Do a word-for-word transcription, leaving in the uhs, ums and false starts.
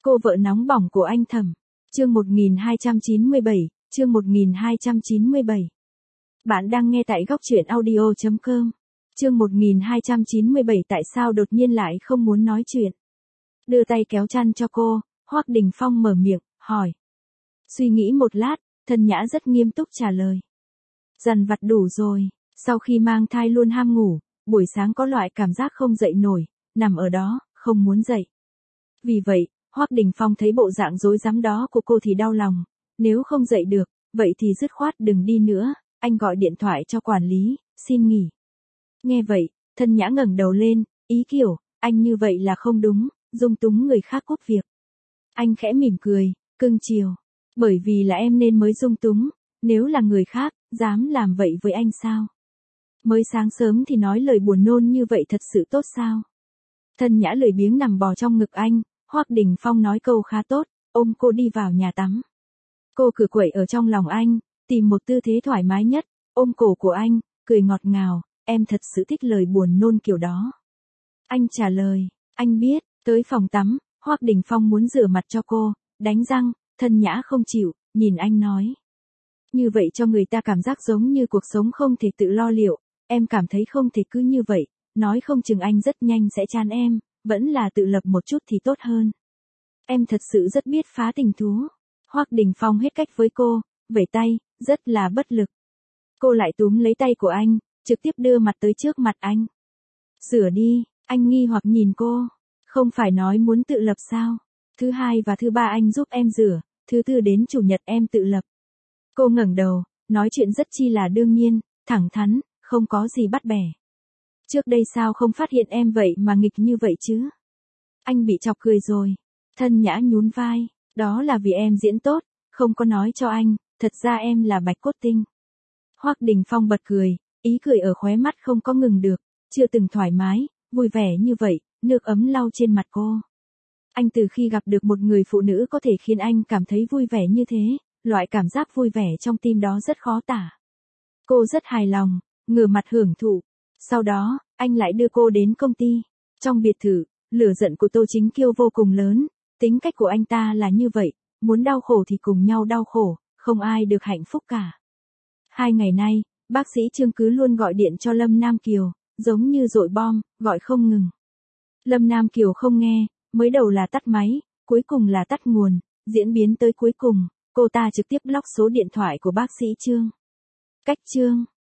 Cô vợ nóng bỏng của anh Thẩm. Chương một nghìn hai trăm chín mươi bảy, chương một nghìn hai trăm chín mươi bảy. Bạn đang nghe tại góc truyện audio chấm com. Chương một nghìn hai trăm chín mươi bảy tại sao đột nhiên lại không muốn nói chuyện. Đưa tay kéo chăn cho cô, Hoắc Đình Phong mở miệng, hỏi. Suy nghĩ một lát, Thân Nhã rất nghiêm túc trả lời. Dằn vặt đủ rồi, sau khi mang thai luôn ham ngủ, buổi sáng có loại cảm giác không dậy nổi, nằm ở đó, không muốn dậy. Vì vậy, Hoắc Đình Phong thấy bộ dạng rối rắm đó của cô thì đau lòng, nếu không dậy được, vậy thì dứt khoát đừng đi nữa, anh gọi điện thoại cho quản lý, xin nghỉ. Nghe vậy, Thân Nhã ngẩng đầu lên, ý kiểu, anh như vậy là không đúng, dung túng người khác cúp việc. Anh khẽ mỉm cười, cưng chiều, bởi vì là em nên mới dung túng, nếu là người khác, dám làm vậy với anh sao? Mới sáng sớm thì nói lời buồn nôn như vậy thật sự tốt sao? Thân Nhã lười biếng nằm bò trong ngực anh, Hoắc Đình Phong nói câu khá tốt, ôm cô đi vào nhà tắm. Cô cựa quậy ở trong lòng anh, tìm một tư thế thoải mái nhất, ôm cổ của anh, cười ngọt ngào, em thật sự thích lời buồn nôn kiểu đó. Anh trả lời, anh biết, tới phòng tắm, Hoắc Đình Phong muốn rửa mặt cho cô, đánh răng, Thân Nhã không chịu, nhìn anh nói. Như vậy cho người ta cảm giác giống như cuộc sống không thể tự lo liệu, em cảm thấy không thể cứ như vậy, nói không chừng anh rất nhanh sẽ chán em, vẫn là tự lập một chút thì tốt hơn. Em thật sự rất biết phá tình thú. Hoắc Đình Phong hết cách với cô, vẫy tay, rất là bất lực. Cô lại túm lấy tay của anh, trực tiếp đưa mặt tới trước mặt anh. Rửa đi, anh nghi hoặc nhìn cô, không phải nói muốn tự lập sao? Thứ hai và thứ ba anh giúp em rửa, thứ tư đến chủ nhật em tự lập. Cô ngẩng đầu, nói chuyện rất chi là đương nhiên, thẳng thắn, không có gì bắt bẻ. Trước đây sao không phát hiện em vậy mà nghịch như vậy chứ? Anh bị chọc cười rồi. Thân Nhã nhún vai, đó là vì em diễn tốt, không có nói cho anh, thật ra em là bạch cốt tinh. Hoắc Đình Phong bật cười, ý cười ở khóe mắt không có ngừng được, chưa từng thoải mái, vui vẻ như vậy, nước ấm lau trên mặt cô. Anh từ khi gặp được một người phụ nữ có thể khiến anh cảm thấy vui vẻ như thế, loại cảm giác vui vẻ trong tim đó rất khó tả. Cô rất hài lòng, ngửa mặt hưởng thụ. Sau đó, anh lại đưa cô đến công ty. Trong biệt thự, lửa giận của Tô Chính Kiêu vô cùng lớn, tính cách của anh ta là như vậy, muốn đau khổ thì cùng nhau đau khổ, không ai được hạnh phúc cả. Hai ngày nay, bác sĩ Trương cứ luôn gọi điện cho Lâm Nam Kiều, giống như dội bom, gọi không ngừng. Lâm Nam Kiều không nghe, mới đầu là tắt máy, cuối cùng là tắt nguồn, diễn biến tới cuối cùng, cô ta trực tiếp block số điện thoại của bác sĩ Trương. Cách Trương